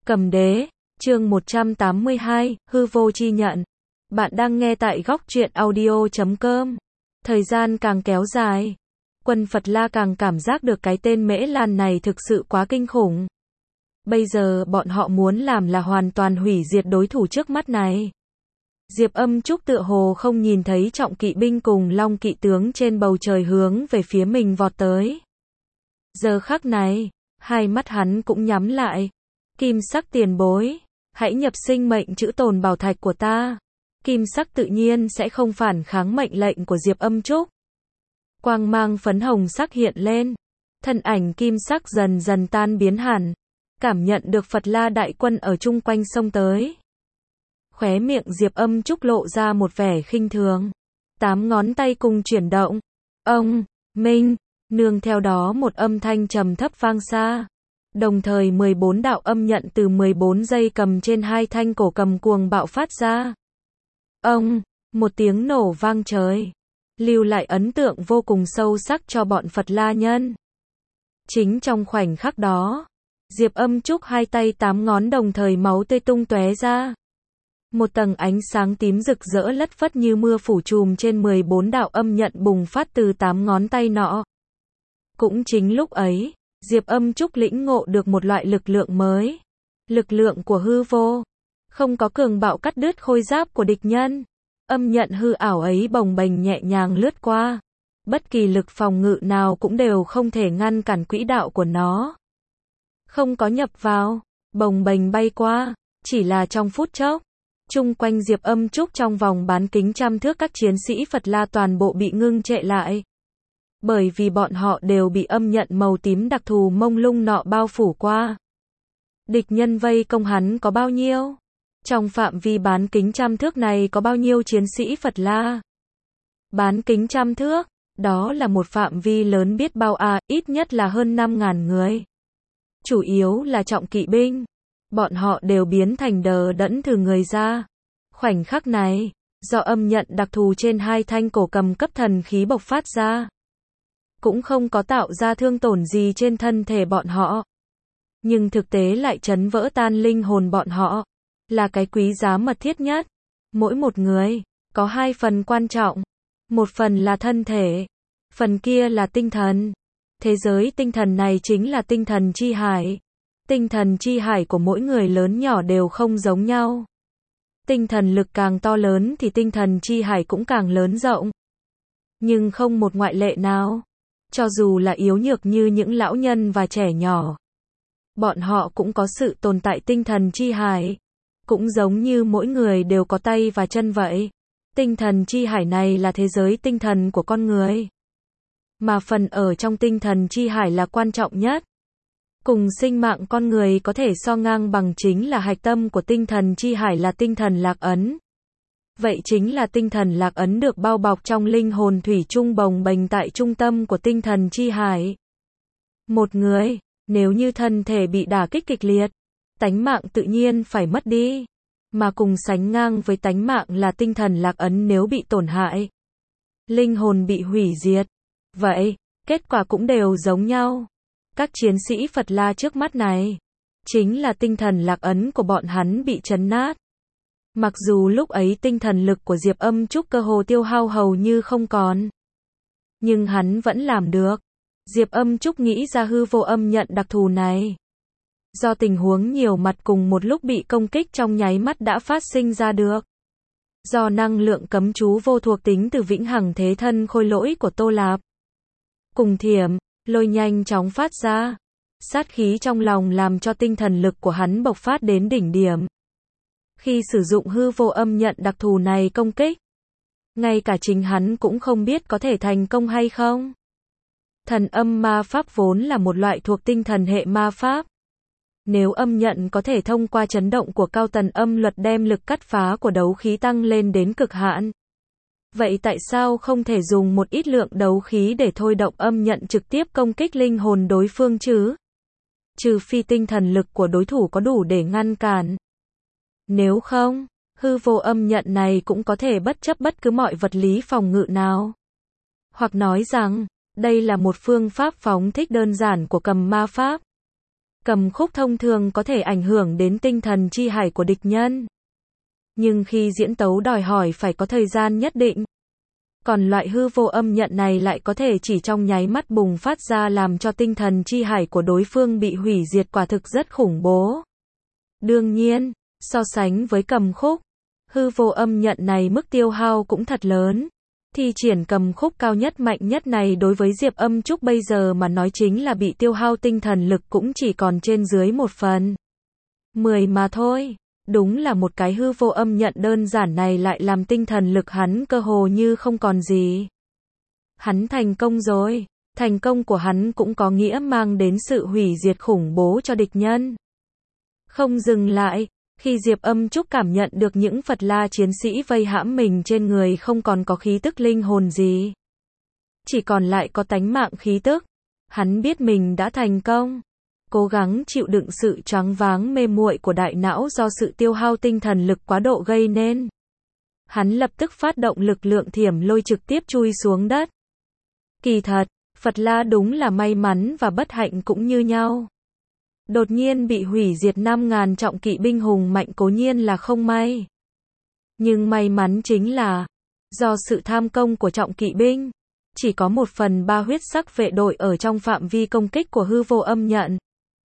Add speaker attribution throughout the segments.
Speaker 1: Cầm đế, chương 182, hư vô chi nhận. Bạn đang nghe tại góc truyện audio.com. Thời gian càng kéo dài, quân Phật La càng cảm giác được cái tên Mễ Lan này thực sự quá kinh khủng. Bây giờ bọn họ muốn làm là hoàn toàn hủy diệt đối thủ trước mắt này. Diệp Âm Trúc tựa hồ không nhìn thấy trọng kỵ binh cùng long kỵ tướng trên bầu trời hướng về phía mình vọt tới. Giờ khắc này, hai mắt hắn cũng nhắm lại. Kim sắc tiền bối, hãy nhập sinh mệnh chữ tồn bảo thạch của ta. Kim sắc tự nhiên sẽ không phản kháng mệnh lệnh của Diệp Âm Trúc. Quang mang phấn hồng sắc hiện lên, thân ảnh kim sắc dần dần tan biến hẳn, cảm nhận được Phật La đại quân ở chung quanh xông tới. Khóe miệng Diệp Âm Trúc lộ ra một vẻ khinh thường, 8 ngón tay cùng chuyển động. Ông, Minh, nương theo đó một âm thanh trầm thấp vang xa. Đồng thời 14 đạo âm nhận từ 14 dây cầm trên hai thanh cổ cầm cuồng bạo phát ra. Ông, một tiếng nổ vang trời, lưu lại ấn tượng vô cùng sâu sắc cho bọn Phật La nhân. Chính trong khoảnh khắc đó, Diệp Âm Trúc hai tay 8 ngón đồng thời máu tươi tung tóe ra. Một tầng ánh sáng tím rực rỡ lất phất như mưa phủ trùm trên 14 đạo âm nhận bùng phát từ 8 ngón tay nọ. Cũng chính lúc ấy, Diệp Âm Trúc lĩnh ngộ được một loại lực lượng mới. Lực lượng của hư vô. Không có cường bạo cắt đứt khôi giáp của địch nhân. Âm nhận hư ảo ấy bồng bềnh nhẹ nhàng lướt qua. Bất kỳ lực phòng ngự nào cũng đều không thể ngăn cản quỹ đạo của nó. Không có nhập vào, bồng bềnh bay qua, chỉ là trong phút chốc. Chung quanh Diệp Âm Trúc trong vòng bán kính trăm thước các chiến sĩ Phật La toàn bộ bị ngưng trệ lại. Bởi vì bọn họ đều bị âm nhận màu tím đặc thù mông lung nọ bao phủ qua. Địch nhân vây công hắn có bao nhiêu? Trong phạm vi bán kính trăm thước này có bao nhiêu chiến sĩ Phật La? Bán kính trăm thước, đó là một phạm vi lớn biết bao ít nhất là hơn 5.000 người. Chủ yếu là trọng kỵ binh. Bọn họ đều biến thành đờ đẫn từ người ra. Khoảnh khắc này, do âm nhận đặc thù trên hai thanh cổ cầm cấp thần khí bộc phát ra, cũng không có tạo ra thương tổn gì trên thân thể bọn họ. Nhưng thực tế lại chấn vỡ tan linh hồn bọn họ. Là cái quý giá mật thiết nhất. Mỗi một người, có hai phần quan trọng. Một phần là thân thể. Phần kia là tinh thần. Thế giới tinh thần này chính là tinh thần chi hải. Tinh thần chi hải của mỗi người lớn nhỏ đều không giống nhau. Tinh thần lực càng to lớn thì tinh thần chi hải cũng càng lớn rộng. Nhưng không một ngoại lệ nào. Cho dù là yếu nhược như những lão nhân và trẻ nhỏ, bọn họ cũng có sự tồn tại tinh thần chi hải. Cũng giống như mỗi người đều có tay và chân vậy. Tinh thần chi hải này là thế giới tinh thần của con người. Mà phần ở trong tinh thần chi hải là quan trọng nhất. Cùng sinh mạng con người có thể so ngang bằng chính là hạch tâm của tinh thần chi hải là tinh thần lạc ấn. Vậy chính là tinh thần lạc ấn được bao bọc trong linh hồn thủy chung bồng bềnh tại trung tâm của tinh thần chi hải. Một người, nếu như thân thể bị đả kích kịch liệt, tánh mạng tự nhiên phải mất đi. Mà cùng sánh ngang với tánh mạng là tinh thần lạc ấn nếu bị tổn hại. Linh hồn bị hủy diệt. Vậy, kết quả cũng đều giống nhau. Các chiến sĩ Phật La trước mắt này, chính là tinh thần lạc ấn của bọn hắn bị chấn nát. Mặc dù lúc ấy tinh thần lực của Diệp Âm Trúc cơ hồ tiêu hao hầu như không còn. Nhưng hắn vẫn làm được. Diệp Âm Trúc nghĩ ra hư vô âm nhận đặc thù này. Do tình huống nhiều mặt cùng một lúc bị công kích trong nháy mắt đã phát sinh ra được. Do năng lượng cấm chú vô thuộc tính từ vĩnh hằng thế thân khôi lỗi của Tô Lạp. Cùng thiểm, lôi nhanh chóng phát ra. Sát khí trong lòng làm cho tinh thần lực của hắn bộc phát đến đỉnh điểm. Khi sử dụng hư vô âm nhận đặc thù này công kích, ngay cả chính hắn cũng không biết có thể thành công hay không. Thần âm ma pháp vốn là một loại thuộc tinh thần hệ ma pháp. Nếu âm nhận có thể thông qua chấn động của cao tần âm luật đem lực cắt phá của đấu khí tăng lên đến cực hạn, vậy tại sao không thể dùng một ít lượng đấu khí để thôi động âm nhận trực tiếp công kích linh hồn đối phương chứ? Trừ phi tinh thần lực của đối thủ có đủ để ngăn cản. Nếu không, hư vô âm nhận này cũng có thể bất chấp bất cứ mọi vật lý phòng ngự nào. Hoặc nói rằng, đây là một phương pháp phóng thích đơn giản của cầm ma pháp. Cầm khúc thông thường có thể ảnh hưởng đến tinh thần chi hải của địch nhân. Nhưng khi diễn tấu đòi hỏi phải có thời gian nhất định. Còn loại hư vô âm nhận này lại có thể chỉ trong nháy mắt bùng phát ra làm cho tinh thần chi hải của đối phương bị hủy diệt, quả thực rất khủng bố. Đương nhiên, so sánh với cầm khúc, hư vô âm nhận này mức tiêu hao cũng thật lớn. Thi triển cầm khúc cao nhất mạnh nhất này đối với Diệp Âm Trúc bây giờ mà nói chính là bị tiêu hao tinh thần lực cũng chỉ còn trên dưới 1/10 mà thôi. Đúng là một cái hư vô âm nhận đơn giản này lại làm tinh thần lực hắn cơ hồ như không còn gì. Hắn thành công rồi. Thành công của hắn cũng có nghĩa mang đến sự hủy diệt khủng bố cho địch nhân. Không dừng lại, khi Diệp Âm Trúc cảm nhận được những Phật La chiến sĩ vây hãm mình trên người không còn có khí tức linh hồn gì, chỉ còn lại có tánh mạng khí tức, hắn biết mình đã thành công. Cố gắng chịu đựng sự choáng váng mê muội của đại não do sự tiêu hao tinh thần lực quá độ gây nên. Hắn lập tức phát động lực lượng thiểm lôi trực tiếp chui xuống đất. Kỳ thật, Phật La đúng là may mắn và bất hạnh cũng như nhau. Đột nhiên bị hủy diệt 5.000 trọng kỵ binh hùng mạnh cố nhiên là không may. Nhưng may mắn chính là, do sự tham công của trọng kỵ binh, chỉ có 1/3 huyết sắc vệ đội ở trong phạm vi công kích của hư vô âm nhận.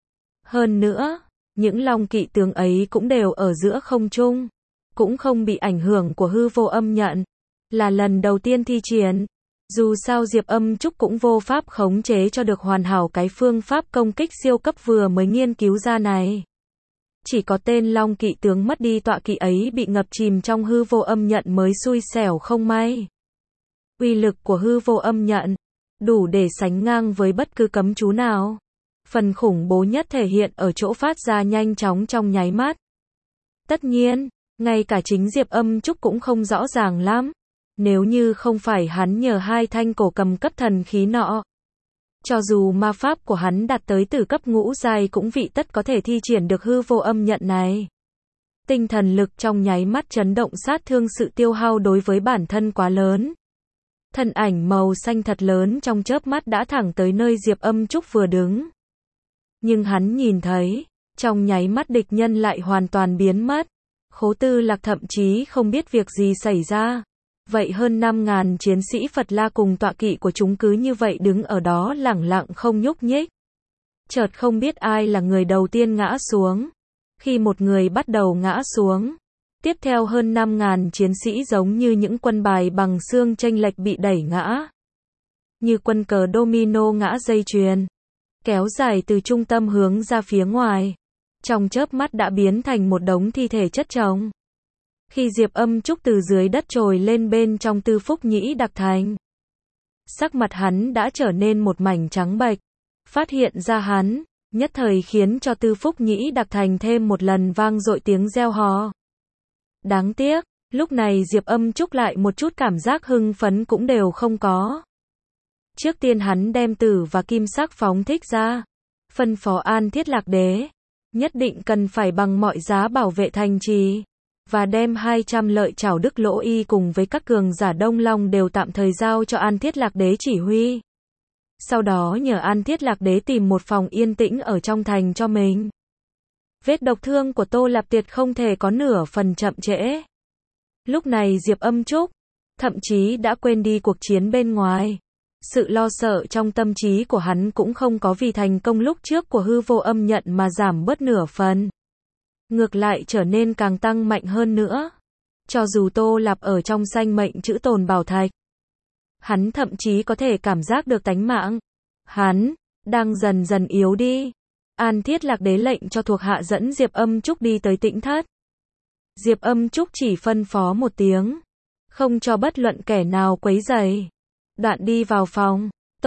Speaker 1: Hơn nữa, những long kỵ tướng ấy cũng đều ở giữa không trung, cũng không bị ảnh hưởng của hư vô âm nhận. Là lần đầu tiên thi triển. Dù sao Diệp Âm Trúc cũng vô pháp khống chế cho được hoàn hảo cái phương pháp công kích siêu cấp vừa mới nghiên cứu ra này. Chỉ có tên long kỵ tướng mất đi tọa kỵ ấy bị ngập chìm trong hư vô âm nhận mới xui xẻo không may. Uy lực của hư vô âm nhận đủ để sánh ngang với bất cứ cấm chú nào. Phần khủng bố nhất thể hiện ở chỗ phát ra nhanh chóng trong nháy mắt. Tất nhiên, ngay cả chính Diệp Âm Trúc cũng không rõ ràng lắm. Nếu như không phải hắn nhờ 2 thanh cổ cầm cấp thần khí nọ, cho dù ma pháp của hắn đạt tới từ cấp ngũ giai cũng vị tất có thể thi triển được hư vô âm nhận này. Tinh thần lực trong nháy mắt chấn động sát thương, sự tiêu hao đối với bản thân quá lớn. Thân ảnh màu xanh thật lớn trong chớp mắt đã thẳng tới nơi Diệp Âm Trúc vừa đứng. Nhưng hắn nhìn thấy, trong nháy mắt địch nhân lại hoàn toàn biến mất. Khố Tư Lạc thậm chí không biết việc gì xảy ra. Vậy hơn 5.000 chiến sĩ Phật La cùng tọa kỵ của chúng cứ như vậy đứng ở đó lẳng lặng không nhúc nhích. Chợt không biết ai là người đầu tiên ngã xuống. Khi một người bắt đầu ngã xuống, tiếp theo hơn 5.000 chiến sĩ giống như những quân bài bằng xương chênh lệch bị đẩy ngã. Như quân cờ domino ngã dây chuyền, kéo dài từ trung tâm hướng ra phía ngoài. Trong chớp mắt đã biến thành một đống thi thể chất chồng. Khi Diệp Âm Trúc từ dưới đất trồi lên bên trong Tư Phúc Nhĩ Đặc Thành, sắc mặt hắn đã trở nên một mảnh trắng bệch. Phát hiện ra hắn, nhất thời khiến cho Tư Phúc Nhĩ Đặc Thành thêm một lần vang dội tiếng reo hò. Đáng tiếc, lúc này Diệp Âm Trúc lại một chút cảm giác hưng phấn cũng đều không có. Trước tiên hắn đem tử và kim sắc phóng thích ra, phân phó An Thiết Lạc Đế, nhất định cần phải bằng mọi giá bảo vệ thành trì. Và đem 200 lợi trảo Đức Lỗ Y cùng với các cường giả Đông Long đều tạm thời giao cho An Thiết Lạc Đế chỉ huy. Sau đó nhờ An Thiết Lạc Đế tìm một phòng yên tĩnh ở trong thành cho mình. Vết độc thương của Tô Lạp Tiệt không thể có nửa phần chậm trễ. Lúc này Diệp Âm Trúc thậm chí đã quên đi cuộc chiến bên ngoài. Sự lo sợ trong tâm trí của hắn cũng không có vì thành công lúc trước của hư vô âm nhận mà giảm bớt nửa phần. Ngược lại trở nên càng tăng mạnh hơn nữa. Cho dù Tô Lạp ở trong sanh mệnh chữ tồn bảo thạch, hắn thậm chí có thể cảm giác được tánh mạng hắn đang dần dần yếu đi. An Thiết Lạc Đế lệnh cho thuộc hạ dẫn Diệp Âm Trúc đi tới Tĩnh Thất. Diệp Âm Trúc chỉ phân phó một tiếng, không cho bất luận kẻ nào quấy rầy. Đoạn đi vào phòng.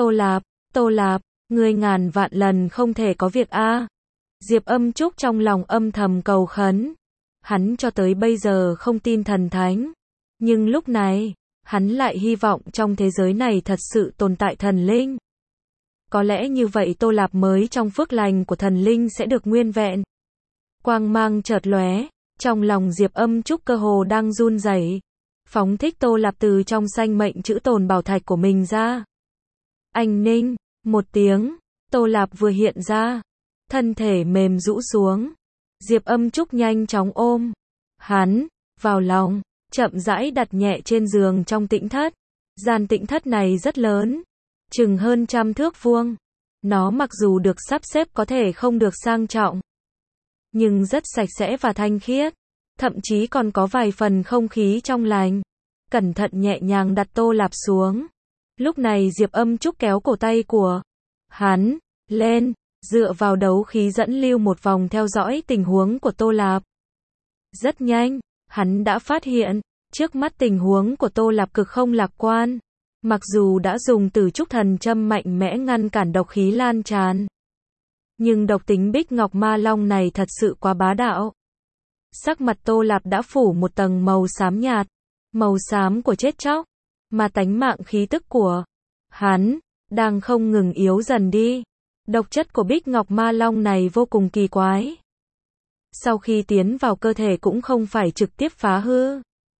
Speaker 1: Tô Lạp, ngươi ngàn vạn lần không thể có việc a. Diệp Âm Trúc trong lòng âm thầm cầu khấn. Hắn cho tới bây giờ không tin thần thánh. Nhưng lúc này, hắn lại hy vọng trong thế giới này thật sự tồn tại thần linh. Có lẽ như vậy Tô Lạp mới trong phước lành của thần linh sẽ được nguyên vẹn. Quang mang chợt lóe, trong lòng Diệp Âm Trúc cơ hồ đang run rẩy, phóng thích Tô Lạp từ trong sanh mệnh chữ tồn bảo thạch của mình ra. Anh Ninh, một tiếng, Tô Lạp vừa hiện ra, thân thể mềm rũ xuống. Diệp Âm Trúc nhanh chóng ôm hắn vào lòng, chậm rãi đặt nhẹ trên giường trong tĩnh thất. Gian tĩnh thất này rất lớn, chừng hơn 100 thước vuông. Nó mặc dù được sắp xếp có thể không được sang trọng, nhưng rất sạch sẽ và thanh khiết, thậm chí còn có vài phần không khí trong lành. Cẩn thận nhẹ nhàng đặt Tô Lạp xuống. Lúc này Diệp Âm Trúc kéo cổ tay của hắn lên, dựa vào đấu khí dẫn lưu một vòng theo dõi tình huống của Tô Lạp. Rất nhanh, hắn đã phát hiện, trước mắt tình huống của Tô Lạp cực không lạc quan. Mặc dù đã dùng Tử Trúc Thần Châm mạnh mẽ ngăn cản độc khí lan tràn, nhưng độc tính Bích Ngọc Ma Long này thật sự quá bá đạo. Sắc mặt Tô Lạp đã phủ một tầng màu xám nhạt, màu xám của chết chóc, mà tánh mạng khí tức của hắn đang không ngừng yếu dần đi. Độc chất của Bích Ngọc Ma Long này vô cùng kỳ quái. Sau khi tiến vào cơ thể cũng không phải trực tiếp phá hư,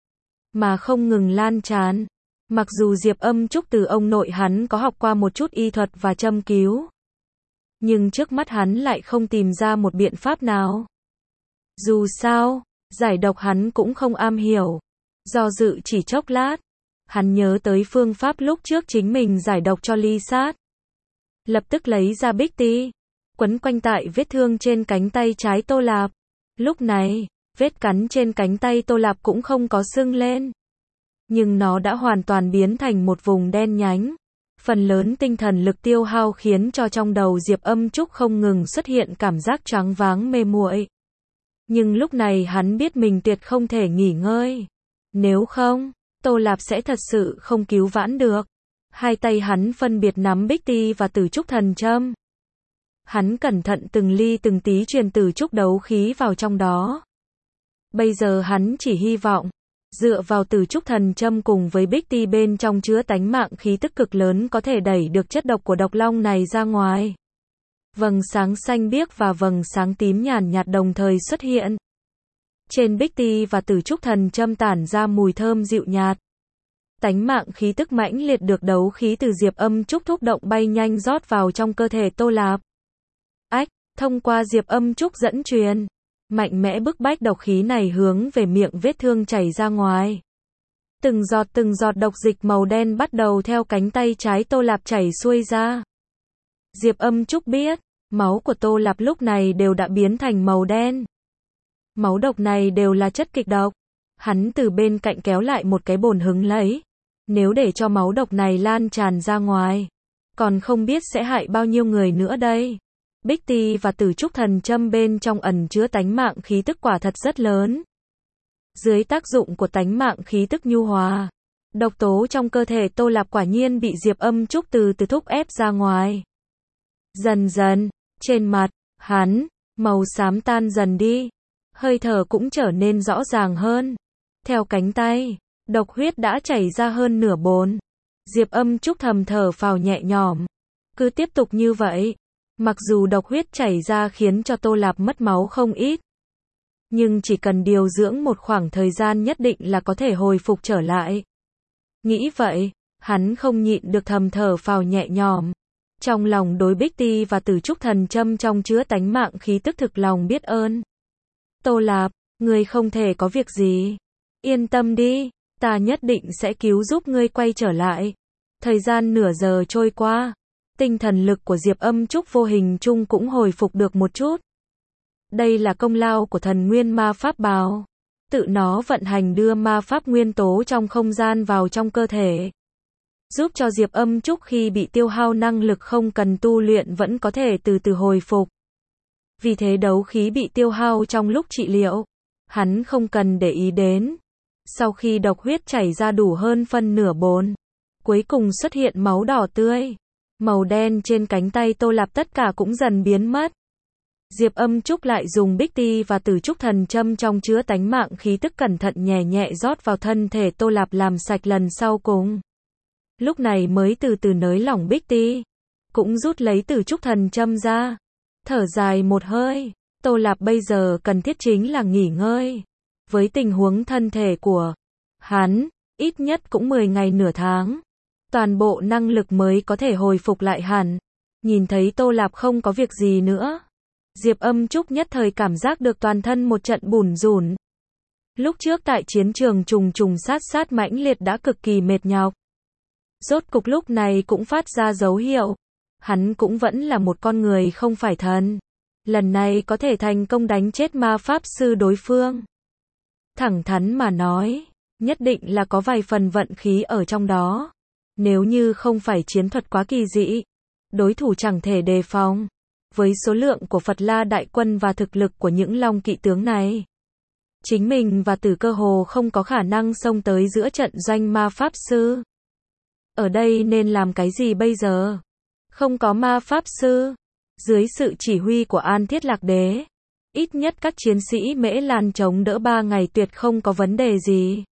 Speaker 1: mà không ngừng lan tràn. Mặc dù Diệp Âm Trúc từ ông nội hắn có học qua một chút y thuật và châm cứu, nhưng trước mắt hắn lại không tìm ra một biện pháp nào. Dù sao, giải độc hắn cũng không am hiểu. Do dự chỉ chốc lát, hắn nhớ tới phương pháp lúc trước chính mình giải độc cho Ly Sát. Lập tức lấy ra bích ti, quấn quanh tại vết thương trên cánh tay trái Tô Lạp. Lúc này, vết cắn trên cánh tay Tô Lạp cũng không có sưng lên, nhưng nó đã hoàn toàn biến thành một vùng đen nhánh. Phần lớn tinh thần lực tiêu hao khiến cho trong đầu Diệp Âm Trúc không ngừng xuất hiện cảm giác choáng váng mê muội. Nhưng lúc này hắn biết mình tuyệt không thể nghỉ ngơi. Nếu không, Tô Lạp sẽ thật sự không cứu vãn được. Hai tay hắn phân biệt nắm bích ti và Tử Trúc Thần Châm. Hắn cẩn thận từng ly từng tí truyền Tử Trúc đấu khí vào trong đó. Bây giờ hắn chỉ hy vọng, dựa vào Tử Trúc Thần Châm cùng với bích ti bên trong chứa tánh mạng khí tức cực lớn có thể đẩy được chất độc của độc long này ra ngoài. Vầng sáng xanh biếc và vầng sáng tím nhàn nhạt đồng thời xuất hiện. Trên bích ti và Tử Trúc Thần Châm tản ra mùi thơm dịu nhạt. Tánh mạng khí tức mãnh liệt được đấu khí từ Diệp Âm Trúc thúc động bay nhanh rót vào trong cơ thể Tô Lạp. Ách, thông qua Diệp Âm Trúc dẫn truyền, mạnh mẽ bức bách độc khí này hướng về miệng vết thương chảy ra ngoài. Từng giọt độc dịch màu đen bắt đầu theo cánh tay trái Tô Lạp chảy xuôi ra. Diệp Âm Trúc biết, máu của Tô Lạp lúc này đều đã biến thành màu đen. Máu độc này đều là chất kịch độc. Hắn từ bên cạnh kéo lại một cái bồn hứng lấy. Nếu để cho máu độc này lan tràn ra ngoài, còn không biết sẽ hại bao nhiêu người nữa đây. Bích ti và Tử Trúc Thần Châm bên trong ẩn chứa tánh mạng khí tức quả thật rất lớn. Dưới tác dụng của tánh mạng khí tức nhu hòa, độc tố trong cơ thể Tô Lạp quả nhiên bị Diệp Âm Trúc từ từ thúc ép ra ngoài. Dần dần, trên mặt hắn, màu xám tan dần đi, hơi thở cũng trở nên rõ ràng hơn. Theo cánh tay, độc huyết đã chảy ra hơn nửa bồn. Diệp Âm Trúc thầm thở phào nhẹ nhõm. Cứ tiếp tục như vậy, mặc dù độc huyết chảy ra khiến cho Tô Lạp mất máu không ít, nhưng chỉ cần điều dưỡng một khoảng thời gian nhất định là có thể hồi phục trở lại. Nghĩ vậy, hắn không nhịn được thầm thở phào nhẹ nhõm. Trong lòng đối bích ti và Tử Trúc Thần Châm trong chứa tánh mạng khí tức thực lòng biết ơn. Tô Lạp, ngươi không thể có việc gì. Yên tâm đi, ta nhất định sẽ cứu giúp ngươi quay trở lại. Thời gian nửa giờ trôi qua, tinh thần lực của Diệp Âm Trúc vô hình chung cũng hồi phục được một chút. Đây là công lao của thần nguyên ma pháp bào. Tự nó vận hành đưa ma pháp nguyên tố trong không gian vào trong cơ thể, giúp cho Diệp Âm Trúc khi bị tiêu hao năng lực không cần tu luyện vẫn có thể từ từ hồi phục. Vì thế đấu khí bị tiêu hao trong lúc trị liệu, hắn không cần để ý đến. Sau khi độc huyết chảy ra đủ hơn phân nửa bồn, cuối cùng xuất hiện máu đỏ tươi. Màu đen trên cánh tay Tô Lạp tất cả cũng dần biến mất. Diệp Âm Trúc lại dùng bích ti và Tử Trúc Thần Châm trong chứa tánh mạng khí tức cẩn thận nhẹ nhẹ rót vào thân thể Tô Lạp làm sạch lần sau cùng. Lúc này mới từ từ nới lỏng bích ti, cũng rút lấy Tử Trúc Thần Châm ra. Thở dài một hơi, Tô Lạp bây giờ cần thiết chính là nghỉ ngơi. Với tình huống thân thể của hắn, ít nhất cũng 10 ngày nửa tháng, toàn bộ năng lực mới có thể hồi phục lại hẳn. Nhìn thấy Tô Lạp không có việc gì nữa, Diệp Âm Trúc nhất thời cảm giác được toàn thân một trận bủn rủn. Lúc trước tại chiến trường trùng trùng sát sát mãnh liệt đã cực kỳ mệt nhọc. Rốt cục lúc này cũng phát ra dấu hiệu. Hắn cũng vẫn là một con người không phải thần. Lần này có thể thành công đánh chết ma pháp sư đối phương. Thẳng thắn mà nói, nhất định là có vài phần vận khí ở trong đó. Nếu như không phải chiến thuật quá kỳ dị, đối thủ chẳng thể đề phòng. Với số lượng của Phật La đại quân và thực lực của những long kỵ tướng này, chính mình và Tử Cơ Hồ không có khả năng xông tới giữa trận doanh ma pháp sư. Ở đây nên làm cái gì bây giờ? Không có ma pháp sư. Dưới sự chỉ huy của An Thiết Lạc Đế, ít nhất các chiến sĩ Mễ Lan chống đỡ 3 ngày tuyệt không có vấn đề gì.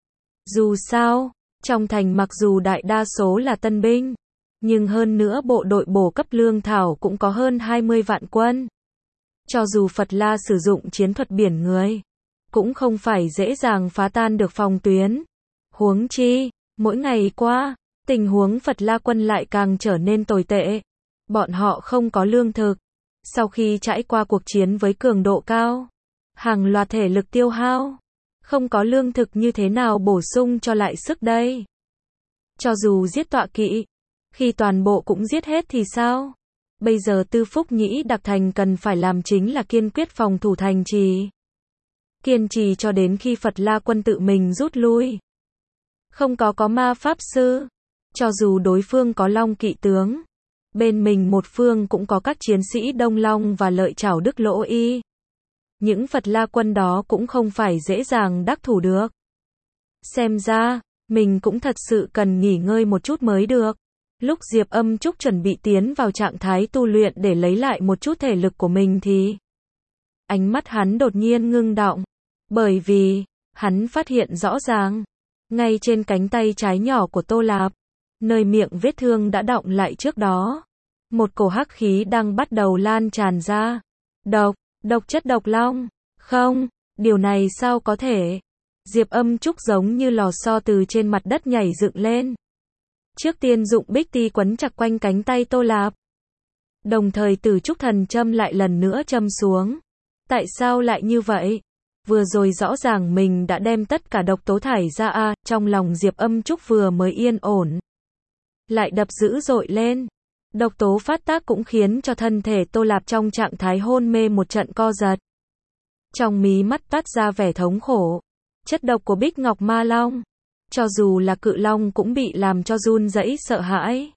Speaker 1: Dù sao, trong thành mặc dù đại đa số là tân binh, nhưng hơn nữa bộ đội bổ cấp lương thảo cũng có hơn 20 vạn quân. Cho dù Phật La sử dụng chiến thuật biển người, cũng không phải dễ dàng phá tan được phòng tuyến. Huống chi, mỗi ngày qua, tình huống Phật La quân lại càng trở nên tồi tệ. Bọn họ không có lương thực. Sau khi trải qua cuộc chiến với cường độ cao, hàng loạt thể lực tiêu hao, không có lương thực như thế nào bổ sung cho lại sức đây? Cho dù giết tọa kỵ, khi toàn bộ cũng giết hết thì sao? Bây giờ Tư Phúc Nhĩ Đặc Thành cần phải làm chính là kiên quyết phòng thủ thành trì. Kiên trì cho đến khi Phật La quân tự mình rút lui. Không có ma pháp sư. Cho dù đối phương có long kỵ tướng, bên mình một phương cũng có các chiến sĩ Đông Long và Lợi Trảo Đức Lỗ Y. Những Phật La quân đó cũng không phải dễ dàng đắc thủ được. Xem ra, mình cũng thật sự cần nghỉ ngơi một chút mới được. Lúc Diệp Âm Trúc chuẩn bị tiến vào trạng thái tu luyện để lấy lại một chút thể lực của mình thì ánh mắt hắn đột nhiên ngưng đọng. Bởi vì, hắn phát hiện rõ ràng, ngay trên cánh tay trái nhỏ của Tô Lạp, nơi miệng vết thương đã đọng lại trước đó, một cổ hắc khí đang bắt đầu lan tràn ra. Độc chất độc long. Không, điều này sao có thể? Diệp Âm Trúc giống như lò xo từ trên mặt đất nhảy dựng lên. Trước tiên dụng bích ti quấn chặt quanh cánh tay Tô Lạp. Đồng thời Tử Trúc thần châm lại lần nữa châm xuống. Tại sao lại như vậy? Vừa rồi rõ ràng mình đã đem tất cả độc tố thải ra trong lòng Diệp Âm Trúc vừa mới yên ổn, lại đập dữ dội lên. Độc tố phát tác cũng khiến cho thân thể Tô Lạp trong trạng thái hôn mê một trận co giật. Trong mí mắt toát ra vẻ thống khổ. Chất độc của Bích Ngọc Ma Long, cho dù là cự long cũng bị làm cho run rẩy sợ hãi.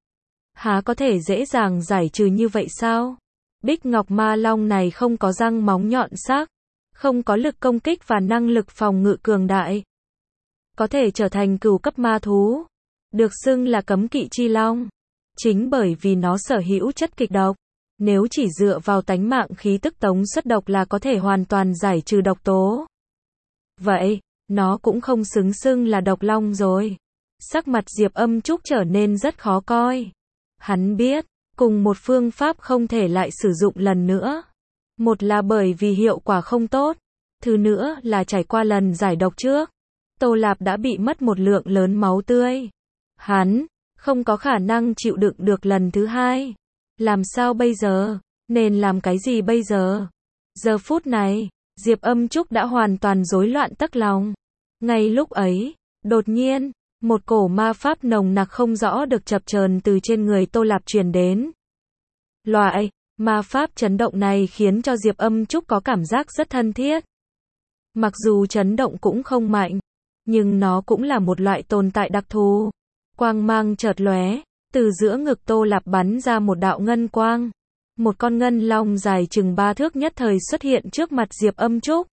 Speaker 1: Há có thể dễ dàng giải trừ như vậy sao? Bích Ngọc Ma Long này không có răng móng nhọn sắc, không có lực công kích và năng lực phòng ngự cường đại. Có thể trở thành cửu cấp ma thú, được xưng là cấm kỵ chi long. Chính bởi vì nó sở hữu chất kịch độc, nếu chỉ dựa vào tánh mạng khí tức tống xuất độc là có thể hoàn toàn giải trừ độc tố. Vậy, nó cũng không xứng xưng là độc long rồi. Sắc mặt Diệp Âm Trúc trở nên rất khó coi. Hắn biết, cùng một phương pháp không thể lại sử dụng lần nữa. Một là bởi vì hiệu quả không tốt, thứ nữa là trải qua lần giải độc trước, Tô Lạp đã bị mất một lượng lớn máu tươi. Hắn không có khả năng chịu đựng được lần thứ hai. Làm sao bây giờ? Nên làm cái gì bây giờ? Giờ phút này, Diệp Âm Trúc đã hoàn toàn rối loạn tấc lòng. Ngay lúc ấy, đột nhiên, một cổ ma pháp nồng nặc không rõ được chập chờn từ trên người Tô Lạp truyền đến. Loại ma pháp chấn động này khiến cho Diệp Âm Trúc có cảm giác rất thân thiết. Mặc dù chấn động cũng không mạnh, nhưng nó cũng là một loại tồn tại đặc thù. Quang mang chợt lóe, từ giữa ngực Tô Lạp bắn ra một đạo ngân quang. Một con ngân long dài chừng 3 thước nhất thời xuất hiện trước mặt Diệp Âm Trúc.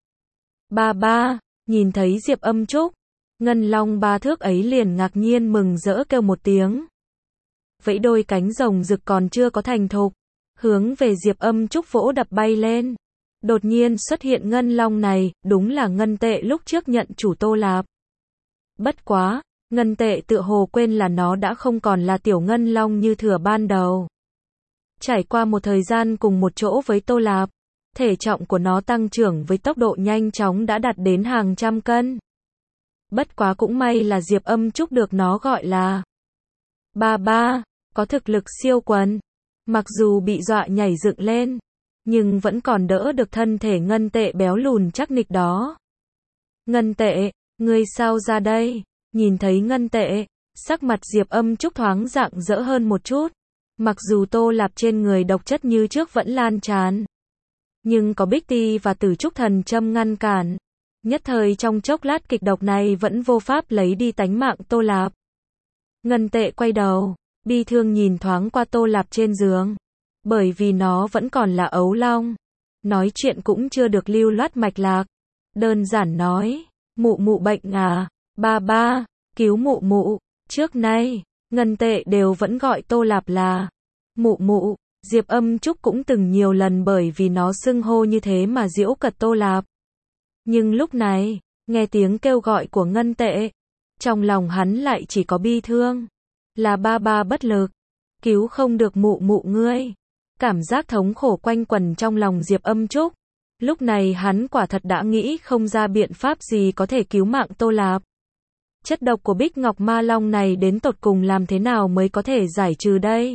Speaker 1: Ba, nhìn thấy Diệp Âm Trúc, ngân long 3 thước ấy liền ngạc nhiên mừng rỡ kêu một tiếng. Vẫy đôi cánh rồng rực còn chưa có thành thục, hướng về Diệp Âm Trúc vỗ đập bay lên. Đột nhiên xuất hiện ngân long này, đúng là ngân tệ lúc trước nhận chủ Tô Lạp. Bất quá, ngân tệ tựa hồ quên là nó đã không còn là tiểu ngân long như thừa ban đầu. Trải qua một thời gian cùng một chỗ với Tô Lạp, thể trọng của nó tăng trưởng với tốc độ nhanh chóng đã đạt đến hàng trăm cân. Bất quá cũng may là Diệp Âm Trúc được nó gọi là Ba, có thực lực siêu quần. Mặc dù bị dọa nhảy dựng lên, nhưng vẫn còn đỡ được thân thể Ngân Tệ béo lùn chắc nịch đó. Ngân Tệ, ngươi sao ra đây? Nhìn thấy Ngân Tệ, sắc mặt Diệp Âm Trúc thoáng rạng rỡ hơn một chút. Mặc dù Tô Lạp trên người độc chất như trước vẫn lan tràn, nhưng có Bích Ti và Tử Trúc Thần Châm ngăn cản. Nhất thời trong chốc lát kịch độc này vẫn vô pháp lấy đi tánh mạng Tô Lạp. Ngân Tệ quay đầu, bi thương nhìn thoáng qua Tô Lạp trên giường. Bởi vì nó vẫn còn là ấu long. Nói chuyện cũng chưa được lưu loát mạch lạc. Đơn giản nói, mụ mụ bệnh à, ba ba, cứu mụ mụ. Trước nay, Ngân Tệ đều vẫn gọi Tô Lạp là mụ mụ. Diệp Âm Trúc cũng từng nhiều lần bởi vì nó xưng hô như thế mà giễu cợt Tô Lạp. Nhưng lúc này, nghe tiếng kêu gọi của Ngân Tệ, trong lòng hắn lại chỉ có bi thương. Là ba ba bất lực, cứu không được mụ mụ ngươi. Cảm giác thống khổ quanh quẩn trong lòng Diệp Âm Trúc. Lúc này hắn quả thật đã nghĩ không ra biện pháp gì có thể cứu mạng Tô Lạp. Chất độc của Bích Ngọc Ma Long này đến tột cùng làm thế nào mới có thể giải trừ đây?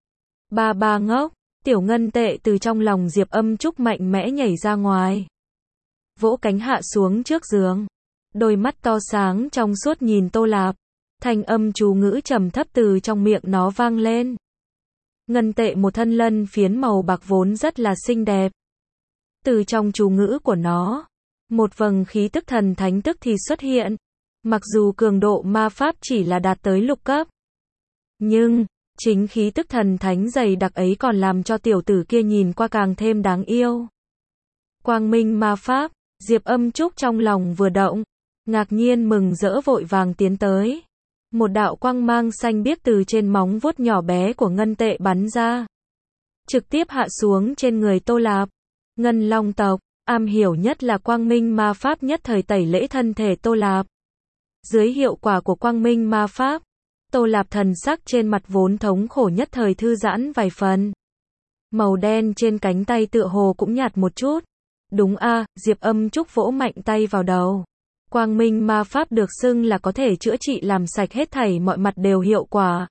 Speaker 1: Ba ba ngốc, tiểu Ngân Tệ từ trong lòng Diệp Âm Trúc mạnh mẽ nhảy ra ngoài. Vỗ cánh hạ xuống trước giường. Đôi mắt to sáng trong suốt nhìn Tô Lạp. Thanh âm chú ngữ trầm thấp từ trong miệng nó vang lên. Ngân Tệ một thân lân phiến màu bạc vốn rất là xinh đẹp. Từ trong chú ngữ của nó, một vầng khí tức thần thánh tức thì xuất hiện. Mặc dù cường độ ma pháp chỉ là đạt tới lục cấp, nhưng chính khí tức thần thánh dày đặc ấy còn làm cho tiểu tử kia nhìn qua càng thêm đáng yêu. Quang minh ma pháp, Diệp Âm Trúc trong lòng vừa động, ngạc nhiên mừng rỡ vội vàng tiến tới. Một đạo quang mang xanh biếc từ trên móng vuốt nhỏ bé của Ngân Tệ bắn ra, trực tiếp hạ xuống trên người Tô Lạp. Ngân Long tộc, am hiểu nhất là quang minh ma pháp nhất thời tẩy lễ thân thể Tô Lạp. Dưới hiệu quả của quang minh ma pháp, Tô Lạp thần sắc trên mặt vốn thống khổ nhất thời thư giãn vài phần. Màu đen trên cánh tay tựa hồ cũng nhạt một chút. Đúng a, Diệp Âm Trúc vỗ mạnh tay vào đầu. Quang minh ma pháp được xưng là có thể chữa trị làm sạch hết thảy mọi mặt đều hiệu quả.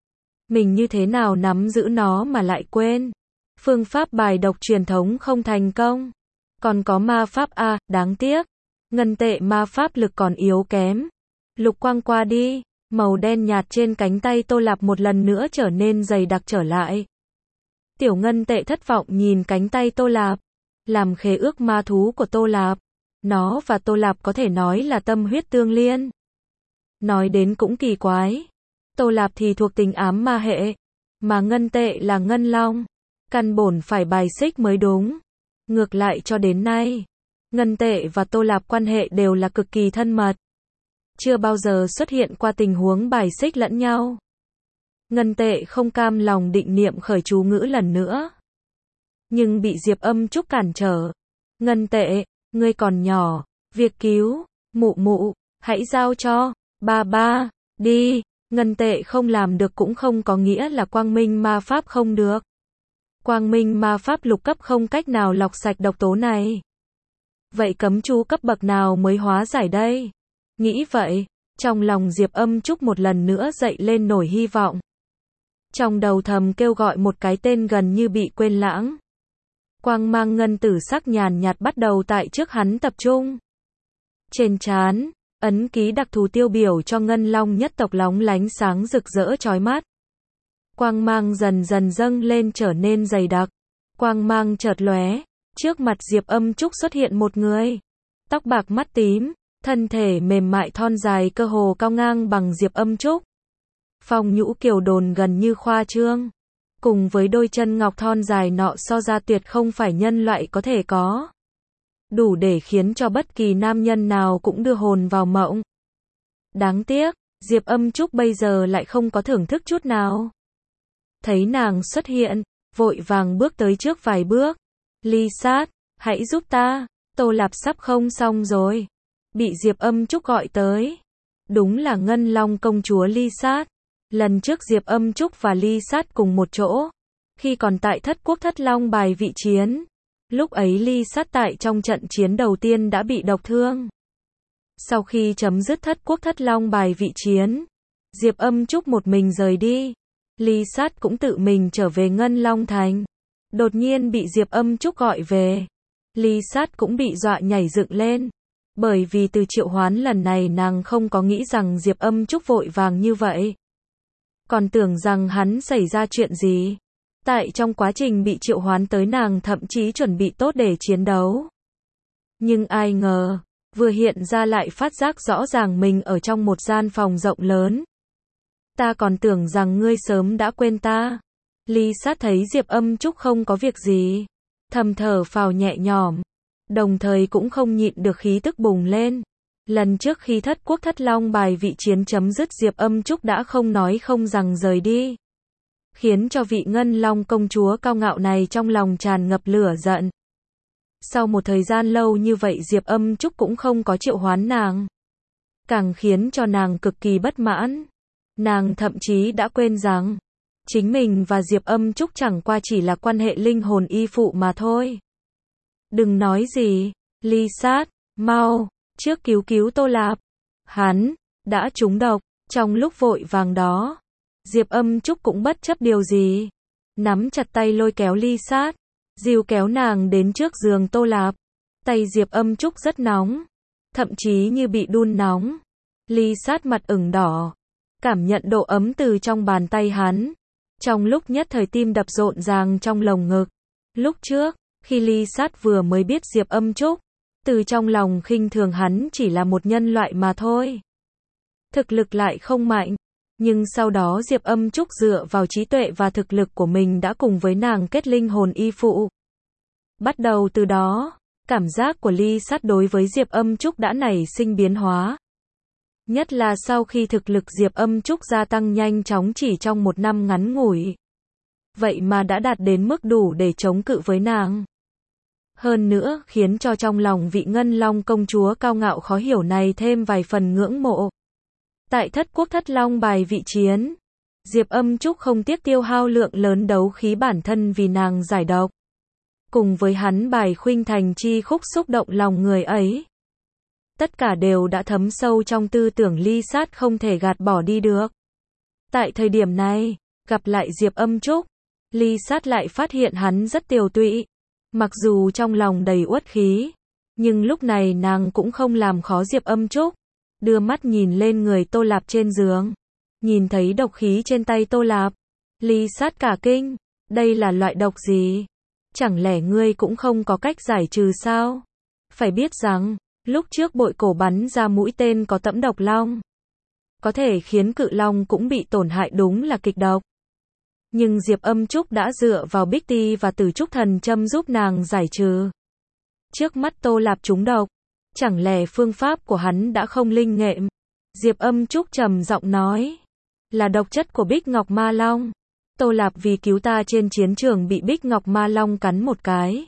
Speaker 1: Mình như thế nào nắm giữ nó mà lại quên. Phương pháp bài độc truyền thống không thành công. Còn có ma pháp a, đáng tiếc. Ngân Tệ ma pháp lực còn yếu kém. Lục quang qua đi, màu đen nhạt trên cánh tay Tô Lạp một lần nữa trở nên dày đặc trở lại. Tiểu Ngân Tệ thất vọng nhìn cánh tay Tô Lạp. Làm khế ước ma thú của Tô Lạp. Nó và Tô Lạp có thể nói là tâm huyết tương liên. Nói đến cũng kỳ quái. Tô Lạp thì thuộc tình ám ma hệ, mà Ngân Tệ là Ngân Long. Căn bổn phải bài xích mới đúng. Ngược lại cho đến nay, Ngân Tệ và Tô Lạp quan hệ đều là cực kỳ thân mật. Chưa bao giờ xuất hiện qua tình huống bài xích lẫn nhau. Ngân Tệ không cam lòng định niệm khởi chú ngữ lần nữa. Nhưng bị Diệp Âm Trúc cản trở. Ngân Tệ, ngươi còn nhỏ, việc cứu mụ mụ, hãy giao cho ba ba, đi. Ngân Tệ không làm được cũng không có nghĩa là quang minh ma pháp không được. Quang minh ma pháp lục cấp không cách nào lọc sạch độc tố này. Vậy cấm chú cấp bậc nào mới hóa giải đây? Nghĩ vậy, trong lòng Diệp Âm Trúc một lần nữa dậy lên nổi hy vọng. Trong đầu thầm kêu gọi một cái tên gần như bị quên lãng. Quang mang ngân tử sắc nhàn nhạt bắt đầu tại trước hắn tập trung. Trên trán, ấn ký đặc thù tiêu biểu cho Ngân Long nhất tộc lóng lánh sáng rực rỡ chói mắt. Quang mang dần dần dâng lên trở nên dày đặc. Quang mang chợt lóe, trước mặt Diệp Âm Trúc xuất hiện một người. Tóc bạc mắt tím, thân thể mềm mại thon dài cơ hồ cao ngang bằng Diệp Âm Trúc. Phong nhũ kiều đồn gần như khoa trương. Cùng với đôi chân ngọc thon dài nọ so ra tuyệt không phải nhân loại có thể có. Đủ để khiến cho bất kỳ nam nhân nào cũng đưa hồn vào mộng. Đáng tiếc, Diệp Âm Trúc bây giờ lại không có thưởng thức chút nào. Thấy nàng xuất hiện, vội vàng bước tới trước vài bước. Ly Sát, hãy giúp ta, Tô Lạp sắp không xong rồi. Bị Diệp Âm Trúc gọi tới. Đúng là Ngân Long công chúa Ly Sát. Lần trước Diệp Âm Trúc và Ly Sát cùng một chỗ. Khi còn tại Thất Quốc Thất Long bài vị chiến. Lúc ấy Ly Sát tại trong trận chiến đầu tiên đã bị độc thương. Sau khi chấm dứt Thất Quốc Thất Long bài vị chiến, Diệp Âm Trúc một mình rời đi. Ly Sát cũng tự mình trở về Ngân Long Thành. Đột nhiên bị Diệp Âm Trúc gọi về. Ly Sát cũng bị dọa nhảy dựng lên. Bởi vì từ triệu hoán lần này nàng không có nghĩ rằng Diệp Âm Trúc vội vàng như vậy. Còn tưởng rằng hắn xảy ra chuyện gì. Tại trong quá trình bị triệu hoán tới nàng thậm chí chuẩn bị tốt để chiến đấu. Nhưng ai ngờ, vừa hiện ra lại phát giác rõ ràng mình ở trong một gian phòng rộng lớn. Ta còn tưởng rằng ngươi sớm đã quên ta. Ly Sát thấy Diệp Âm Trúc không có việc gì, thầm thở phào nhẹ nhõm, đồng thời cũng không nhịn được khí tức bùng lên. Lần trước khi Thất Quốc Thất Long bài vị chiến chấm dứt, Diệp Âm Trúc đã không nói không rằng rời đi, khiến cho vị Ngân Long công chúa cao ngạo này trong lòng tràn ngập lửa giận. Sau một thời gian lâu như vậy Diệp Âm Trúc cũng không có triệu hoán nàng, càng khiến cho nàng cực kỳ bất mãn. Nàng thậm chí đã quên rằng chính mình và Diệp Âm Trúc chẳng qua chỉ là quan hệ linh hồn y phụ mà thôi. Đừng nói gì, Ly Sát, mau, trước cứu cứu Tô Lạp. Hắn đã trúng độc. Trong lúc vội vàng đó, Diệp Âm Trúc cũng bất chấp điều gì, nắm chặt tay lôi kéo Ly Sát, dìu kéo nàng đến trước giường Tô Lạp. Tay Diệp Âm Trúc rất nóng, thậm chí như bị đun nóng. Ly Sát mặt ửng đỏ, cảm nhận độ ấm từ trong bàn tay hắn. Trong lúc nhất thời tim đập rộn ràng trong lồng ngực. Lúc trước, khi Ly Sát vừa mới biết Diệp Âm Trúc, từ trong lòng khinh thường hắn chỉ là một nhân loại mà thôi. Thực lực lại không mạnh. Nhưng sau đó Diệp Âm Trúc dựa vào trí tuệ và thực lực của mình đã cùng với nàng kết linh hồn y phụ. Bắt đầu từ đó, cảm giác của Ly Sát đối với Diệp Âm Trúc đã nảy sinh biến hóa. Nhất là sau khi thực lực Diệp Âm Trúc gia tăng nhanh chóng chỉ trong một năm ngắn ngủi. Vậy mà đã đạt đến mức đủ để chống cự với nàng. Hơn nữa, khiến cho trong lòng vị Ngân Long công chúa cao ngạo khó hiểu này thêm vài phần ngưỡng mộ. Tại Thất Quốc Thất Long bài vị chiến, Diệp Âm Trúc không tiếc tiêu hao lượng lớn đấu khí bản thân vì nàng giải độc. Cùng với hắn bài khuynh thành chi khúc xúc động lòng người ấy. Tất cả đều đã thấm sâu trong tư tưởng Ly Sát không thể gạt bỏ đi được. Tại thời điểm này, gặp lại Diệp Âm Trúc, Ly Sát lại phát hiện hắn rất tiều tụy. Mặc dù trong lòng đầy uất khí, nhưng lúc này nàng cũng không làm khó Diệp Âm Trúc. Đưa mắt nhìn lên người Tô Lạp trên giường. Nhìn thấy độc khí trên tay Tô Lạp. Ly Sát cả kinh. Đây là loại độc gì? Chẳng lẽ ngươi cũng không có cách giải trừ sao? Phải biết rằng, lúc trước bội cổ bắn ra mũi tên có tẫm độc long. Có thể khiến cự long cũng bị tổn hại, đúng là kịch độc. Nhưng Diệp Âm Trúc đã dựa vào Bích Ti và Tử Trúc Thần Châm giúp nàng giải trừ. Trước mắt Tô Lạp trúng độc. Chẳng lẽ phương pháp của hắn đã không linh nghiệm? Diệp Âm Trúc trầm giọng nói. Là độc chất của Bích Ngọc Ma Long. Tô Lạp vì cứu ta trên chiến trường bị Bích Ngọc Ma Long cắn một cái.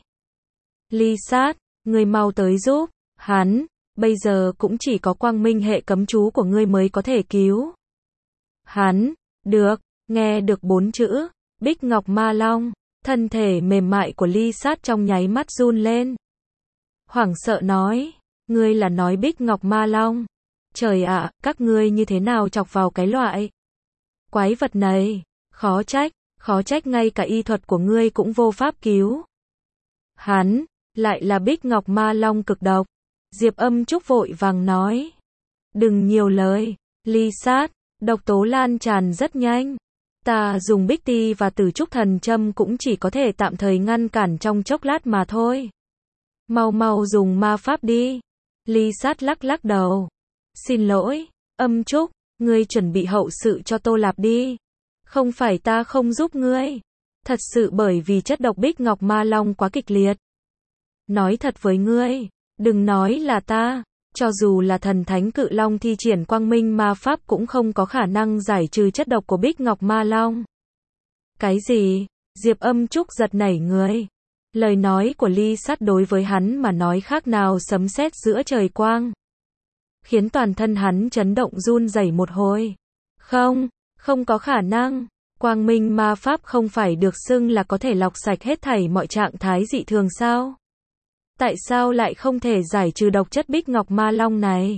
Speaker 1: Ly Sát, ngươi mau tới giúp. Hắn, bây giờ cũng chỉ có quang minh hệ cấm chú của ngươi mới có thể cứu. Hắn, được, nghe được 4 chữ, Bích Ngọc Ma Long, thân thể mềm mại của Ly Sát trong nháy mắt run lên. Hoảng sợ nói, ngươi là nói Bích Ngọc Ma Long. Trời ạ, các ngươi như thế nào chọc vào cái loại quái vật này, khó trách ngay cả y thuật của ngươi cũng vô pháp cứu. Hắn, lại là Bích Ngọc Ma Long cực độc. Diệp Âm Trúc vội vàng nói. Đừng nhiều lời, Ly Sát, độc tố lan tràn rất nhanh. Ta dùng Bích Ti và Tử Trúc Thần Châm cũng chỉ có thể tạm thời ngăn cản trong chốc lát mà thôi. Mau dùng ma pháp đi. Ly Sát lắc lắc đầu. Xin lỗi, Âm Trúc, ngươi chuẩn bị hậu sự cho Tô Lạp đi. Không phải ta không giúp ngươi. Thật sự bởi vì chất độc Bích Ngọc Ma Long quá kịch liệt. Nói thật với ngươi, đừng nói là ta, cho dù là thần thánh cự long thi triển quang minh ma pháp cũng không có khả năng giải trừ chất độc của Bích Ngọc Ma Long. Cái gì? Diệp Âm Trúc giật nảy người. Lời nói của Ly Sát đối với hắn mà nói khác nào sấm sét giữa trời quang. Khiến toàn thân hắn chấn động run rẩy một hồi. Không có khả năng. Quang minh ma pháp không phải được xưng là có thể lọc sạch hết thảy mọi trạng thái dị thường sao? Tại sao lại không thể giải trừ độc chất Bích Ngọc Ma Long này?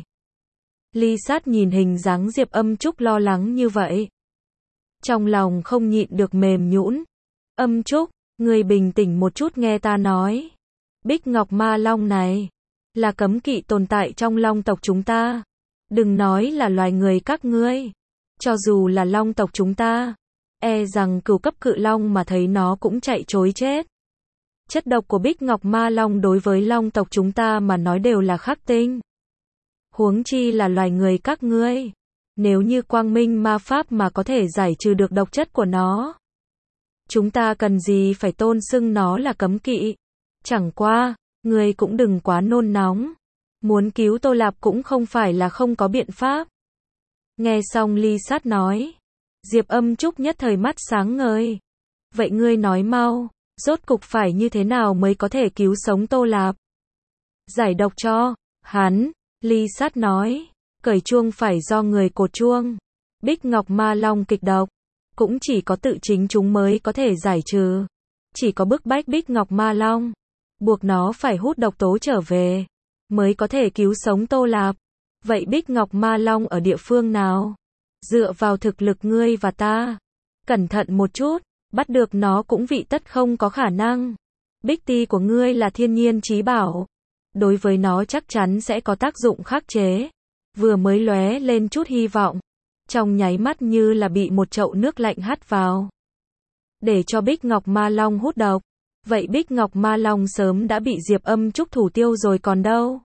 Speaker 1: Ly Sát nhìn hình dáng Diệp Âm Trúc lo lắng như vậy. Trong lòng không nhịn được mềm nhũn. Âm Trúc, Ngươi bình tĩnh một chút nghe ta nói. Bích Ngọc Ma Long này là cấm kỵ tồn tại trong Long tộc chúng ta. Đừng nói là loài người các ngươi, cho dù là Long tộc chúng ta, e rằng cửu cấp cự long mà thấy nó cũng chạy trối chết. Chất độc của Bích Ngọc Ma Long đối với Long tộc chúng ta mà nói đều là khắc tinh. Huống chi là loài người các ngươi. Nếu như quang minh ma pháp mà có thể giải trừ được độc chất của nó, chúng ta cần gì phải tôn xưng nó là cấm kỵ. Chẳng qua, ngươi cũng đừng quá nôn nóng. Muốn cứu Tô Lạp cũng không phải là không có biện pháp. Nghe xong Ly Sát nói, Diệp Âm Trúc nhất thời mắt sáng ngời. Vậy ngươi nói mau, rốt cục phải như thế nào mới có thể cứu sống Tô Lạp? Giải độc cho hắn, Ly Sát nói, cởi chuông phải do người cột chuông. Bích Ngọc Ma Long kịch độc, cũng chỉ có tự chính chúng mới có thể giải trừ. Chỉ có bức bách Bích Ngọc Ma Long, buộc nó phải hút độc tố trở về, mới có thể cứu sống Tô Lạp. Vậy Bích Ngọc Ma Long ở địa phương nào? Dựa vào thực lực ngươi và ta, cẩn thận một chút, bắt được nó cũng vị tất không có khả năng. Bích Ti của ngươi là thiên nhiên chí bảo, đối với nó chắc chắn sẽ có tác dụng khắc chế. Vừa mới lóe lên chút hy vọng, trong nháy mắt như là bị một chậu nước lạnh hắt vào. Để cho Bích Ngọc Ma Long hút độc, vậy Bích Ngọc Ma Long sớm đã bị Diệp Âm Trúc thủ tiêu rồi còn đâu.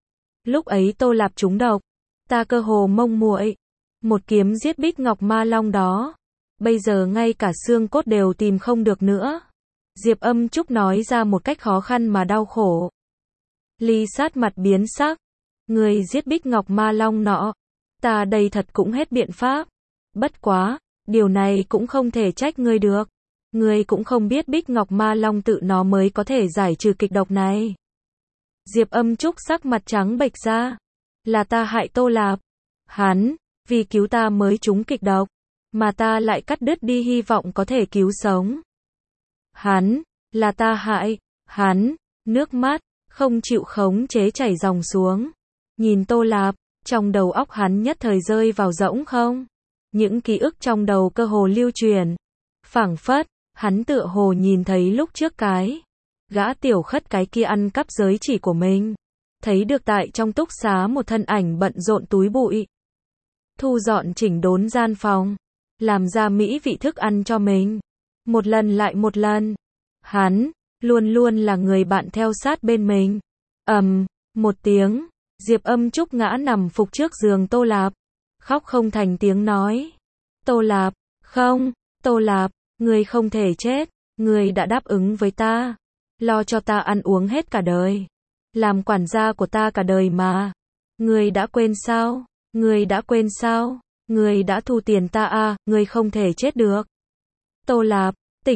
Speaker 1: Lúc ấy Tô Lạp trúng độc, ta cơ hồ mông muội, một kiếm giết Bích Ngọc Ma Long đó. Bây giờ ngay cả xương cốt đều tìm không được nữa. Diệp Âm Trúc nói ra một cách khó khăn mà đau khổ. Ly Sát mặt biến sắc. Người giết Bích Ngọc Ma Long nọ, ta đây thật cũng hết biện pháp. Bất quá, điều này cũng không thể trách ngươi được. Ngươi cũng không biết Bích Ngọc Ma Long tự nó mới có thể giải trừ kịch độc này. Diệp Âm Trúc sắc mặt trắng bệch ra. Là ta hại Tô Lạp. Hắn, vì cứu ta mới trúng kịch độc, mà ta lại cắt đứt đi hy vọng có thể cứu sống. Hắn, là ta hại, hắn, nước mắt, không chịu khống chế chảy ròng xuống. Nhìn Tô Lạp, trong đầu óc hắn nhất thời rơi vào rỗng không. Những ký ức trong đầu cơ hồ lưu truyền. Phảng phất, hắn tựa hồ nhìn thấy lúc trước cái gã tiểu khất cái kia ăn cắp giới chỉ của mình. Thấy được tại trong túc xá một thân ảnh bận rộn túi bụi, thu dọn chỉnh đốn gian phòng, làm ra mỹ vị thức ăn cho mình. Một lần lại một lần, hắn luôn luôn là người bạn theo sát bên mình. Một tiếng, Diệp Âm Trúc ngã nằm phục trước giường Tô Lạp, khóc không thành tiếng nói. Tô Lạp, không, Tô Lạp, ngươi không thể chết, ngươi đã đáp ứng với ta, lo cho ta ăn uống hết cả đời, làm quản gia của ta cả đời mà. Ngươi đã quên sao? Ngươi đã quên sao? Ngươi đã thu tiền ta à, ngươi không thể chết được. Tô Lạp,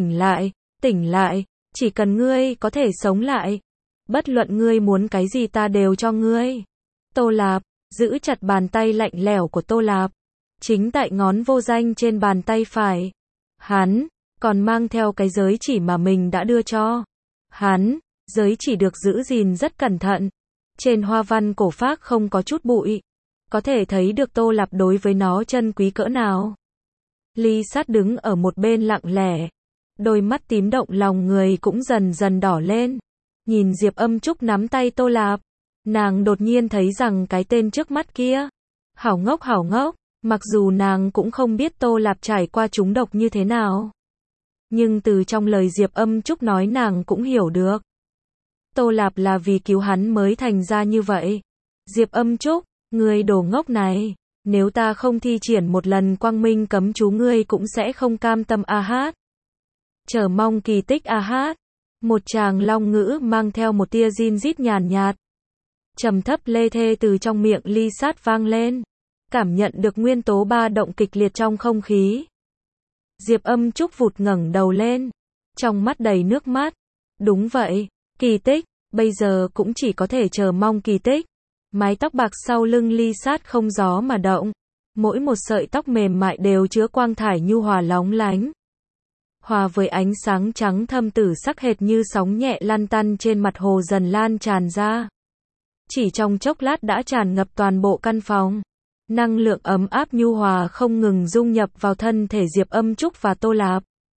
Speaker 1: tỉnh lại, chỉ cần ngươi có thể sống lại, bất luận ngươi muốn cái gì ta đều cho ngươi. Tô Lạp, giữ chặt bàn tay lạnh lẽo của Tô Lạp, chính tại ngón vô danh trên bàn tay phải. Hắn còn mang theo cái giới chỉ mà mình đã đưa cho. Hắn, giới chỉ được giữ gìn rất cẩn thận. Trên hoa văn cổ phác không có chút bụi. Có thể thấy được Tô Lạp đối với nó trân quý cỡ nào. Ly Sát đứng ở một bên lặng lẽ. Đôi mắt tím động lòng người cũng dần dần đỏ lên. Nhìn Diệp Âm Trúc nắm tay Tô Lạp. Nàng đột nhiên thấy rằng cái tên trước mắt kia. Hảo ngốc. Mặc dù nàng cũng không biết Tô Lạp trải qua trúng độc như thế nào. Nhưng từ trong lời Diệp Âm Trúc nói nàng cũng hiểu được. Tô Lạp là vì cứu hắn mới thành ra như vậy. Diệp Âm Trúc, ngươi đồ ngốc này, nếu ta không thi triển một lần quang minh cấm chú ngươi cũng sẽ không cam tâm a hát. Chờ mong kỳ tích a hát. Một tràng long ngữ mang theo một tia rin rít nhàn nhạt. Trầm thấp lê thê từ trong miệng Ly Sát vang lên. Cảm nhận được nguyên tố ba động kịch liệt trong không khí. Diệp Âm Trúc vụt ngẩng đầu lên, trong mắt đầy nước mắt. Đúng vậy, kỳ tích, bây giờ cũng chỉ có thể chờ mong kỳ tích. Mái tóc bạc sau lưng Ly Sát không gió mà động. Mỗi một sợi tóc mềm mại đều chứa quang thải nhu hòa lóng lánh. Hòa với ánh sáng trắng thâm tử sắc hệt như sóng nhẹ lăn tăn trên mặt hồ dần lan tràn ra. Chỉ trong chốc lát đã tràn ngập toàn bộ căn phòng. Năng lượng ấm áp nhu hòa không ngừng dung nhập vào thân thể Diệp Âm Trúc và Tô Lạp.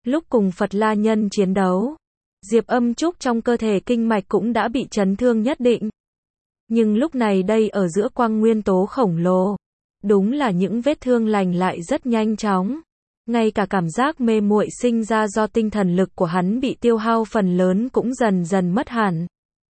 Speaker 1: Lúc cùng Phật La Nhân chiến đấu, Diệp Âm Trúc trong cơ thể kinh mạch cũng đã bị chấn thương nhất định. Nhưng lúc này đây ở giữa quang nguyên tố khổng lồ, đúng là những vết thương lành lại rất nhanh chóng. Ngay cả cảm giác mê muội sinh ra do tinh thần lực của hắn bị tiêu hao phần lớn cũng dần dần mất hẳn.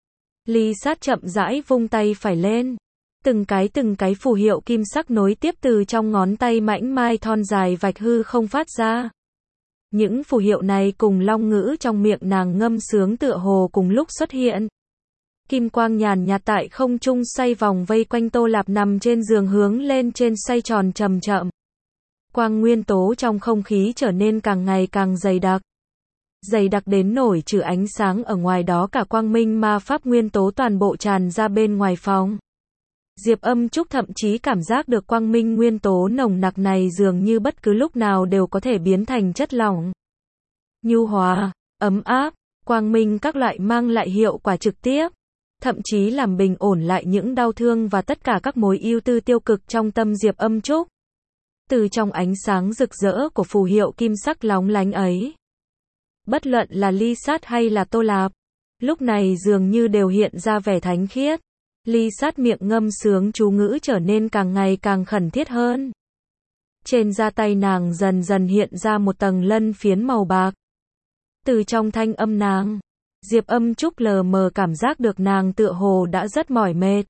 Speaker 1: Ly Sát chậm rãi vung tay phải lên. Từng cái phù hiệu kim sắc nối tiếp từ trong ngón tay mảnh mai thon dài vạch hư không phát ra. Những phù hiệu này cùng long ngữ trong miệng nàng ngâm sướng tựa hồ cùng lúc xuất hiện. Kim quang nhàn nhạt tại không trung xoay vòng vây quanh Tô Lạp nằm trên giường hướng lên trên xoay tròn chậm chậm. Quang nguyên tố trong không khí trở nên càng ngày càng dày đặc. Dày đặc đến nổi trừ ánh sáng ở ngoài đó cả quang minh ma pháp nguyên tố toàn bộ tràn ra bên ngoài phòng. Diệp Âm Trúc thậm chí cảm giác được quang minh nguyên tố nồng nặc này dường như bất cứ lúc nào đều có thể biến thành chất lỏng. Nhu hòa, ấm áp, quang minh các loại mang lại hiệu quả trực tiếp, thậm chí làm bình ổn lại những đau thương và tất cả các mối ưu tư tiêu cực trong tâm Diệp Âm Trúc. Từ trong ánh sáng rực rỡ của phù hiệu kim sắc lóng lánh ấy, bất luận là Ly Sát hay là Tô Lạp, lúc này dường như đều hiện ra vẻ thánh khiết. Ly Sát miệng ngâm sướng chú ngữ trở nên càng ngày càng khẩn thiết hơn. Trên da tay nàng dần dần hiện ra một tầng lân phiến màu bạc. Từ trong thanh âm nàng, Diệp Âm Trúc lờ mờ cảm giác được nàng tựa hồ đã rất mỏi mệt.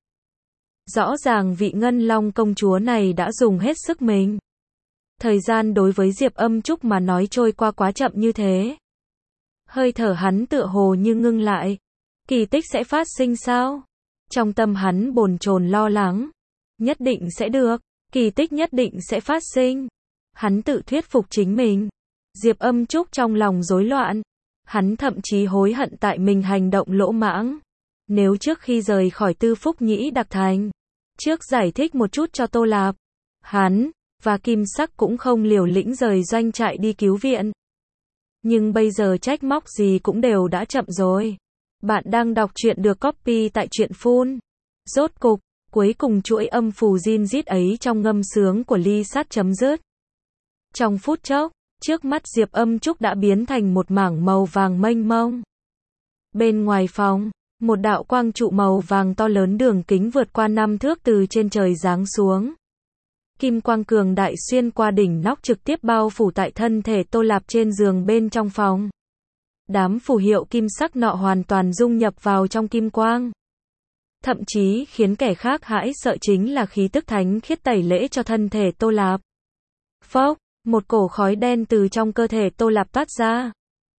Speaker 1: Rõ ràng vị Ngân Long công chúa này đã dùng hết sức mình. Thời gian đối với Diệp Âm Trúc mà nói trôi qua quá chậm như thế. Hơi thở hắn tựa hồ như ngưng lại. Kỳ tích sẽ phát sinh sao? Trong tâm hắn bồn chồn lo lắng. Nhất định sẽ được. Kỳ tích nhất định sẽ phát sinh. Hắn tự thuyết phục chính mình. Diệp Âm Trúc trong lòng rối loạn. Hắn thậm chí hối hận tại mình hành động lỗ mãng. Nếu trước khi rời khỏi Tư Phúc Nhĩ Đặc Thành, trước giải thích một chút cho Tô Lạp, hắn và Kim Sắc cũng không liều lĩnh rời doanh trại đi cứu viện. Nhưng bây giờ trách móc gì cũng đều đã chậm rồi. Bạn đang đọc truyện được copy tại truyện Phun. Rốt cục, cuối cùng chuỗi âm phù zin rít ấy trong ngâm sướng của Ly Sát chấm dứt. Trong phút chốc, trước mắt Diệp Âm Trúc đã biến thành một mảng màu vàng mênh mông. Bên ngoài phòng, một đạo quang trụ màu vàng to lớn đường kính vượt qua 5 thước từ trên trời giáng xuống. Kim quang cường đại xuyên qua đỉnh nóc trực tiếp bao phủ tại thân thể Tô Lạp trên giường bên trong phòng. Đám phù hiệu kim sắc nọ hoàn toàn dung nhập vào trong kim quang. Thậm chí khiến kẻ khác hãi sợ chính là khí tức thánh khiết tẩy lễ cho thân thể Tô Lạp. Phốc, một cổ khói đen từ trong cơ thể Tô Lạp toát ra.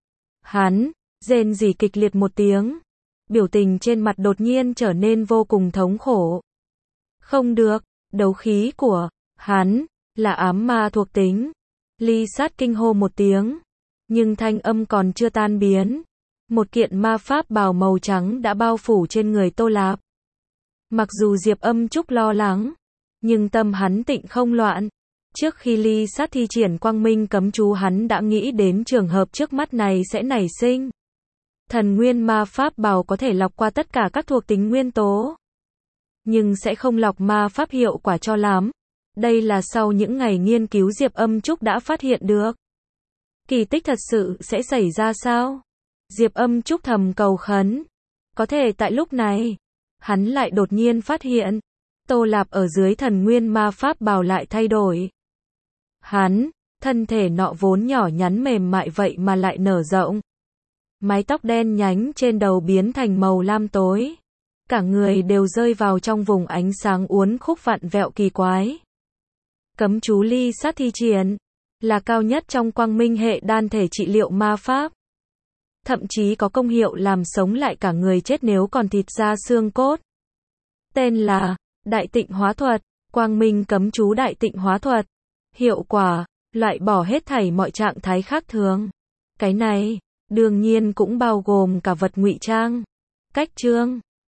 Speaker 1: Hắn rên rỉ kịch liệt một tiếng. Biểu tình trên mặt đột nhiên trở nên vô cùng thống khổ. Không được, đấu khí của hắn là ám ma thuộc tính. Ly Sát kinh hô một tiếng, nhưng thanh âm còn chưa tan biến. Một kiện ma pháp bào màu trắng đã bao phủ trên người Tô Lạp. Mặc dù Diệp Âm Trúc lo lắng, nhưng tâm hắn tịnh không loạn. Trước khi Ly Sát thi triển quang minh cấm chú hắn đã nghĩ đến trường hợp trước mắt này sẽ nảy sinh. Thần nguyên ma pháp bào có thể lọc qua tất cả các thuộc tính nguyên tố, nhưng sẽ không lọc ma pháp hiệu quả cho lắm. Đây là sau những ngày nghiên cứu Diệp Âm Trúc đã phát hiện được. Kỳ tích thật sự sẽ xảy ra sao? Diệp Âm Trúc thầm cầu khấn. Có thể tại lúc này, hắn lại đột nhiên phát hiện, Tô Lạp ở dưới thần nguyên ma pháp bào lại thay đổi. Hắn, thân thể nọ vốn nhỏ nhắn mềm mại vậy mà lại nở rộng. Mái tóc đen nhánh trên đầu biến thành màu lam tối. Cả người đều rơi vào trong vùng ánh sáng uốn khúc vặn vẹo kỳ quái. Cấm chú Ly Sát thi triển là cao nhất trong quang minh hệ đan thể trị liệu ma pháp. Thậm chí có công hiệu làm sống lại cả người chết nếu còn thịt da xương cốt. Tên là Đại Tịnh Hóa Thuật, quang minh cấm chú Đại Tịnh Hóa Thuật. Hiệu quả, loại bỏ hết thảy mọi trạng thái khác thường. Cái này, đương nhiên cũng bao gồm cả vật ngụy trang. Cách chương